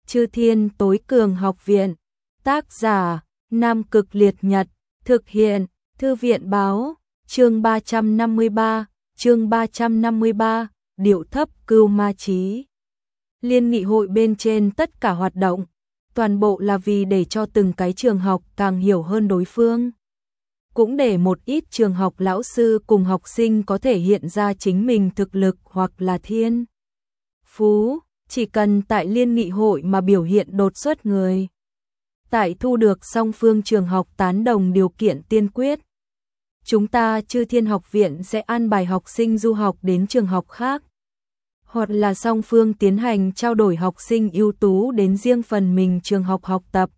Chư Thiên Tối Cường Học Viện. Tác giả: Nam Cực Liệt Nhật. Thực hiện: Thư viện báo. Chương 353, điệu thấp Cưu Ma Chí. Liên nghị hội bên trên tất cả hoạt động, toàn bộ là vì để cho từng cái trường học càng hiểu hơn đối phương. Cũng để một ít trường học lão sư cùng học sinh có thể hiện ra chính mình thực lực hoặc là thiên phú, chỉ cần tại liên nghị hội mà biểu hiện đột xuất người. Tại thu được song phương trường học tán đồng điều kiện tiên quyết, chúng ta Chư Thiên Học Viện sẽ an bài học sinh du học đến trường học khác, hoặc là song phương tiến hành trao đổi học sinh ưu tú đến riêng phần mình trường học học tập.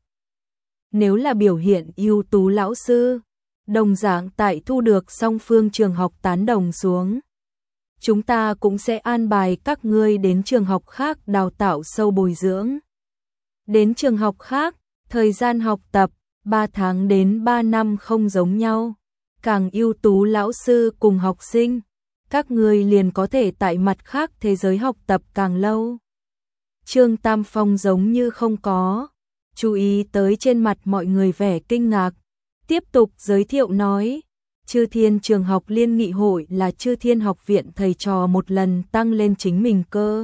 Nếu là biểu hiện ưu tú lão sư, đồng dạng tại thu được song phương trường học tán đồng xuống, chúng ta cũng sẽ an bài các ngươi đến trường học khác đào tạo sâu bồi dưỡng. Đến trường học khác, thời gian học tập 3 tháng đến 3 năm không giống nhau. Càng ưu tú lão sư cùng học sinh, các ngươi liền có thể tại mặt khác thế giới học tập càng lâu. Trương Tam Phong giống như không có chú ý tới trên mặt mọi người vẻ kinh ngạc, tiếp tục giới thiệu nói, Chư Thiên Trường học Liên nghị hội là Chư Thiên Học Viện thầy trò một lần tăng lên chính mình cơ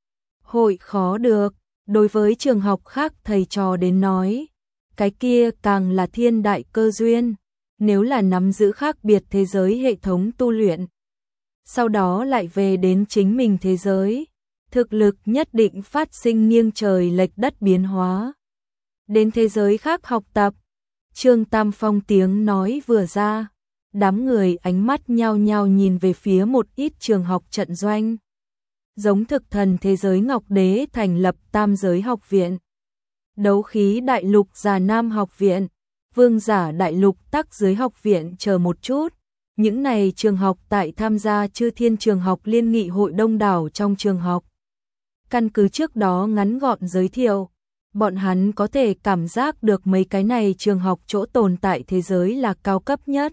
hội khó được, đối với trường học khác thầy trò đến nói, cái kia càng là thiên đại cơ duyên. Nếu là nắm giữ khác biệt thế giới hệ thống tu luyện, sau đó lại về đến chính mình thế giới, thực lực nhất định phát sinh nghiêng trời lệch đất biến hóa. Đến thế giới khác học tập, Trương Tam Phong tiếng nói vừa ra, đám người ánh mắt nhao nhao nhìn về phía một ít trường học trận doanh. Giống Thực Thần thế giới Ngọc Đế thành lập Tam Giới Học Viện, Đấu Khí Đại Lục Già Nam Học Viện, Vương Giả Đại Lục Tắc Giới Học Viện chờ một chút. Những này trường học tại tham gia Chư Thiên Trường học Liên nghị hội đông đảo trong trường học. Căn cứ trước đó ngắn gọn giới thiệu, bọn hắn có thể cảm giác được mấy cái này trường học chỗ tồn tại thế giới là cao cấp nhất.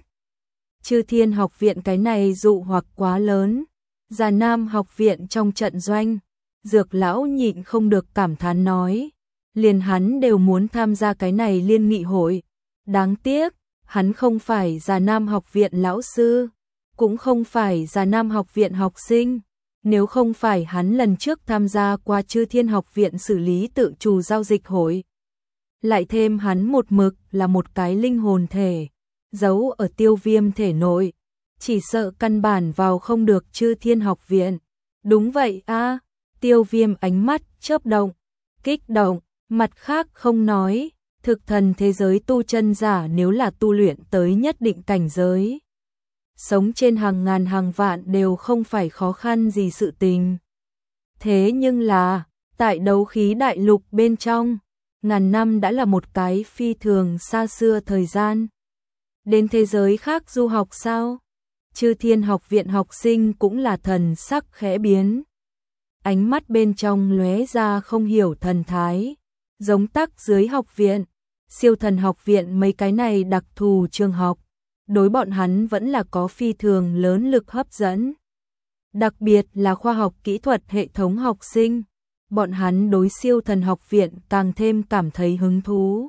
Chư Thiên Học Viện cái này dụ hoặc quá lớn. Già Nam Học Viện trong trận doanh, Dược lão nhịn không được cảm thán nói, liền hắn đều muốn tham gia cái này liên nghị hội. Đáng tiếc, hắn không phải Già Nam Học Viện lão sư, cũng không phải Già Nam Học Viện học sinh. Nếu không phải hắn lần trước tham gia qua Chư Thiên Học Viện xử lý tự chủ giao dịch hội, lại thêm hắn một mực là một cái linh hồn thể, giấu ở Tiêu Viêm thể nội, chỉ sợ căn bản vào không được Chư Thiên Học Viện. Đúng vậy a, Tiêu Viêm ánh mắt chớp động, kích động, mặt khác không nói. Thực thần thế giới tu chân giả nếu là tu luyện tới nhất định cảnh giới, sống trên hàng ngàn hàng vạn đều không phải khó khăn gì sự tình. Thế nhưng là, tại Đấu Khí Đại Lục bên trong, ngàn năm đã là một cái phi thường xa xưa thời gian. Đến thế giới khác du học sao? Chư Thiên Học Viện học sinh cũng là thần sắc khẽ biến. Ánh mắt bên trong lóe ra không hiểu thần thái, giống Tắc Giới Học Viện, Siêu Thần Học Viện mấy cái này đặc thù trường học, đối bọn hắn vẫn là có phi thường lớn lực hấp dẫn. Đặc biệt là khoa học kỹ thuật hệ thống học sinh, bọn hắn đối Siêu Thần Học Viện càng thêm cảm thấy hứng thú.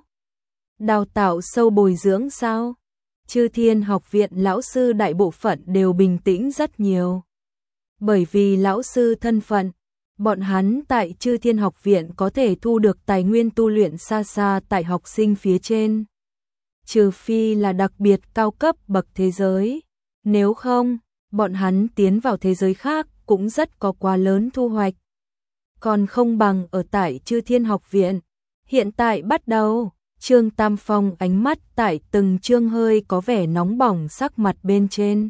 Đào tạo sâu bồi dưỡng sao? Chư Thiên Học Viện lão sư đại bộ phận đều bình tĩnh rất nhiều. Bởi vì lão sư thân phận, bọn hắn tại Chư Thiên Học Viện có thể thu được tài nguyên tu luyện xa xa tại học sinh phía trên. Trừ phi là đặc biệt cao cấp bậc thế giới. Nếu không, bọn hắn tiến vào thế giới khác cũng rất có quá lớn thu hoạch. Còn không bằng ở tại Chư Thiên Học Viện. Hiện tại bắt đầu, Trương Tam Phong ánh mắt tại từng chương hơi có vẻ nóng bỏng sắc mặt bên trên.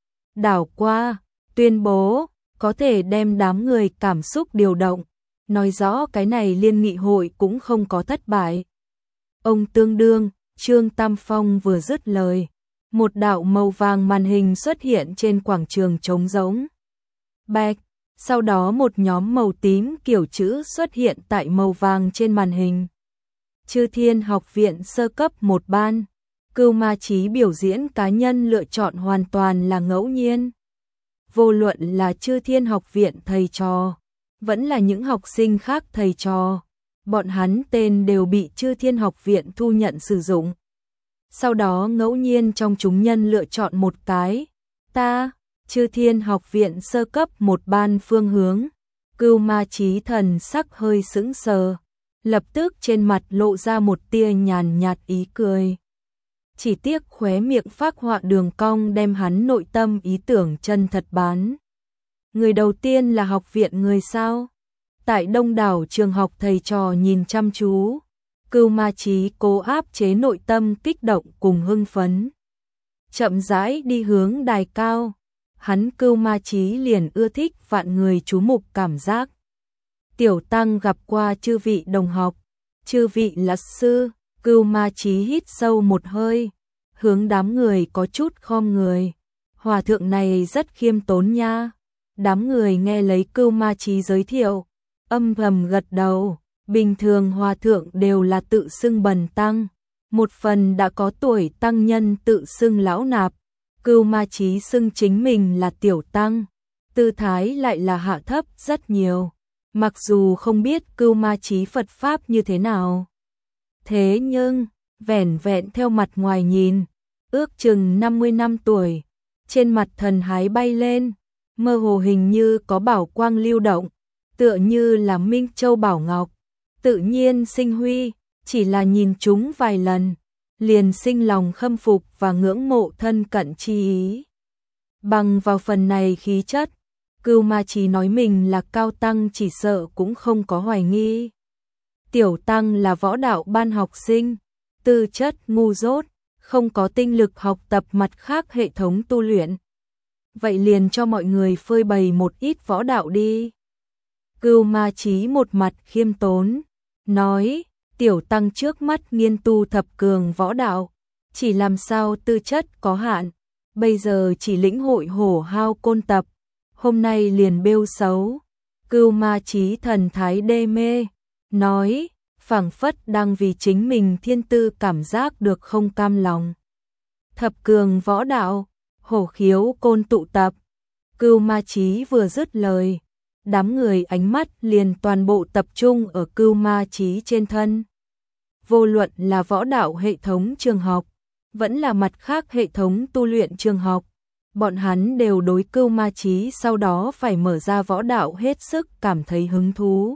Đảo qua, tuyên bố, có thể đem đám người cảm xúc điều động, nói rõ cái này liên nghị hội cũng không có thất bại. Ông tương đương, Trương Tam Phong vừa dứt lời, một đạo màu vàng màn hình xuất hiện trên quảng trường trống rỗng. Bạch, sau đó một nhóm màu tím kiểu chữ xuất hiện tại màu vàng trên màn hình. Chư Thiên Học Viện sơ cấp một ban, Cưu Ma Chí biểu diễn cá nhân lựa chọn hoàn toàn là ngẫu nhiên. Vô luận là Chư Thiên Học Viện thầy trò, vẫn là những học sinh khác thầy trò, bọn hắn tên đều bị Chư Thiên Học Viện thu nhận sử dụng. Sau đó ngẫu nhiên trong chúng nhân lựa chọn một cái, Chư Thiên Học Viện sơ cấp một ban phương hướng. Cưu Ma Chí thần sắc hơi sững sờ, lập tức trên mặt lộ ra một tia nhàn nhạt ý cười. Chỉ tiếc khóe miệng phác họa đường cong đem hắn nội tâm ý tưởng chân thật bán. Người đầu tiên là học viện người sao? Tại đông đảo trường học thầy trò nhìn chăm chú, Cưu Ma Chí cố áp chế nội tâm kích động cùng hưng phấn. Chậm rãi đi hướng đài cao, hắn Cưu Ma Chí liền ưa thích vạn người chú mục cảm giác. Tiểu tăng gặp qua chư vị đồng học, chư vị là sư. Cưu Ma Chí hít sâu một hơi, hướng đám người có chút khom người. Hòa thượng này rất khiêm tốn nha. Đám người nghe lấy Cưu Ma Chí giới thiệu, âm thầm gật đầu. Bình thường hòa thượng đều là tự xưng bần tăng, một phần đã có tuổi tăng nhân tự xưng lão nạp. Cưu Ma Chí xưng chính mình là tiểu tăng, tư thái lại là hạ thấp rất nhiều. Mặc dù không biết Cưu Ma Chí Phật Pháp như thế nào, thế nhưng, vẻn vẹn theo mặt ngoài nhìn, ước chừng 50 năm tuổi, trên mặt thần hái bay lên, mơ hồ hình như có bảo quang lưu động, tựa như là Minh Châu Bảo Ngọc, tự nhiên sinh huy, chỉ là nhìn chúng vài lần, liền sinh lòng khâm phục và ngưỡng mộ thân cận chi ý. Bằng vào phần này khí chất, Cưu Ma Chí nói mình là cao tăng chỉ sợ cũng không có hoài nghi. Tiểu tăng là võ đạo ban học sinh, tư chất ngu dốt, không có tinh lực học tập mặt khác hệ thống tu luyện. Vậy liền cho mọi người phơi bày một ít võ đạo đi. Cưu Ma Chí một mặt khiêm tốn, nói, tiểu tăng trước mắt nghiên tu thập cường võ đạo, chỉ làm sao tư chất có hạn, bây giờ chỉ lĩnh hội hổ hao côn tập, hôm nay liền bêu xấu. Cưu Ma Chí thần thái đê mê, nói, phảng phất đang vì chính mình thiên tư cảm giác được không cam lòng. Thập cường võ đạo, hổ khiếu côn tụ tập. Cưu Ma Chí vừa dứt lời, đám người ánh mắt liền toàn bộ tập trung ở Cưu Ma Chí trên thân. Vô luận là võ đạo hệ thống trường học, vẫn là mặt khác hệ thống tu luyện trường học, bọn hắn đều đối Cưu Ma Chí sau đó phải mở ra võ đạo hết sức cảm thấy hứng thú.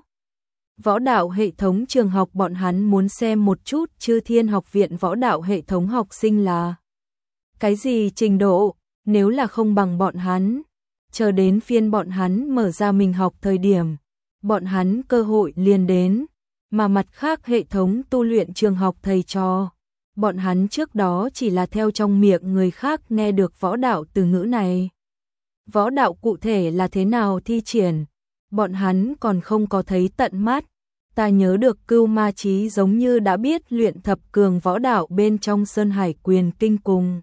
Võ đạo hệ thống trường học bọn hắn muốn xem một chút Chư Thiên Học Viện võ đạo hệ thống học sinh là cái gì trình độ, nếu là không bằng bọn hắn, chờ đến phiên bọn hắn mở ra mình học thời điểm, bọn hắn cơ hội liền đến, mà mặt khác hệ thống tu luyện trường học thầy trò, bọn hắn trước đó chỉ là theo trong miệng người khác nghe được võ đạo từ ngữ này. Võ đạo cụ thể là thế nào thi triển, bọn hắn còn không có thấy tận mắt. Ta nhớ được Cưu Ma Chí giống như đã biết luyện thập cường võ đạo bên trong Sơn Hải Quyền Kinh cùng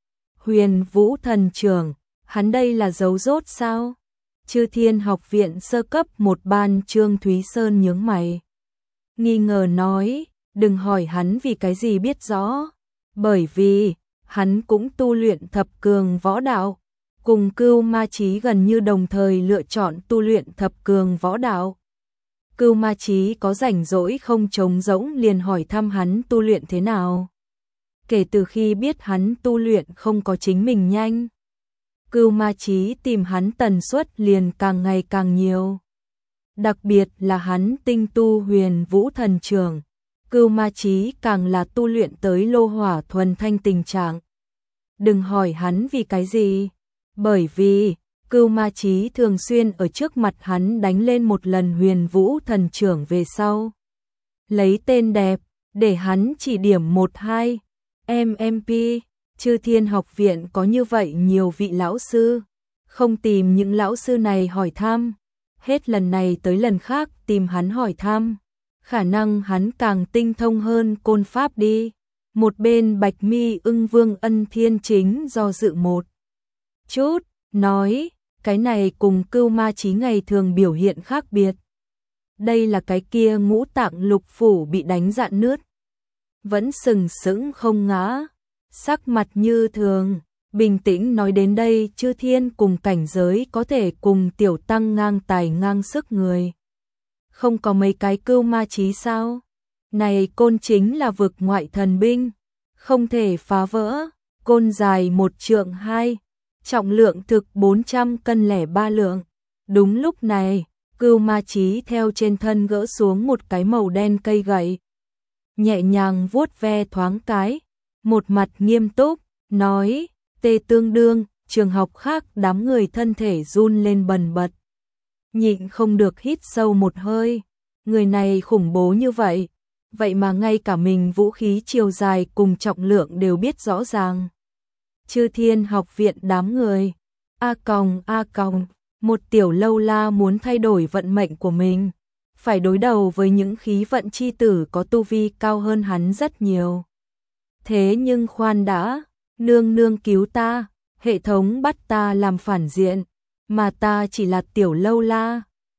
Huyền Vũ Thần Trưởng, hắn đây là giấu rốt sao? Chư Thiên Học Viện sơ cấp một ban. Trương Thúy Sơn nhướng mày, nghi ngờ nói, đừng hỏi hắn vì cái gì biết rõ, bởi vì hắn cũng tu luyện thập cường võ đạo, cùng Cưu Ma Chí gần như đồng thời lựa chọn tu luyện thập cường võ đạo. Cưu Ma Chí có rảnh rỗi không trống rỗng liền hỏi thăm hắn tu luyện thế nào. Kể từ khi biết hắn tu luyện không có chính mình nhanh, Cưu Ma Chí tìm hắn tần suất liền càng ngày càng nhiều. Đặc biệt là hắn tinh tu Huyền Vũ Thần Trưởng, Cưu Ma Chí càng là tu luyện tới lô hỏa thuần thanh tình trạng. Đừng hỏi hắn vì cái gì, bởi vì Cưu Ma Chí thường xuyên ở trước mặt hắn đánh lên một lần Huyền Vũ Thần Trưởng về sau, lấy tên đẹp để hắn chỉ điểm 1-2 MMP. Chư Thiên Học Viện có như vậy nhiều vị lão sư, không tìm những lão sư này hỏi thăm, hết lần này tới lần khác tìm hắn hỏi thăm, khả năng hắn càng tinh thông hơn côn pháp đi. Một bên Bạch Mi Ưng Vương Ân Thiên chính do dự một chút, nói, cái này cùng Cưu Ma Chí ngày thường biểu hiện khác biệt. Đây là cái kia ngũ tạng lục phủ bị đánh rạn nứt, vẫn sừng sững không ngã, sắc mặt như thường, bình tĩnh nói đến đây. Chư Thiên cùng cảnh giới có thể cùng tiểu tăng ngang tài ngang sức người, không có mấy cái cưu ma chí sao? Này côn chính là vực ngoại thần binh, không thể phá vỡ, côn dài 1 trượng 2, trọng lượng thực 400 cân lẻ 3 lượng. Đúng lúc này, cưu ma chí theo trên thân gỡ xuống một cái màu đen cây gậy. Nhẹ nhàng vuốt ve thoáng cái, một mặt nghiêm túc, nói, tê tương đương, trường học khác đám người thân thể run lên bần bật. Nhịn không được hít sâu một hơi, người này khủng bố như vậy, vậy mà ngay cả mình vũ khí chiều dài cùng trọng lượng đều biết rõ ràng. Chư Thiên học viện đám người, a còng, một tiểu lâu la muốn thay đổi vận mệnh của mình, phải đối đầu với những khí vận chi tử có tu vi cao hơn hắn rất nhiều. Thế nhưng khoan đã, nương nương cứu ta, hệ thống bắt ta làm phản diện, mà ta chỉ là tiểu lâu la,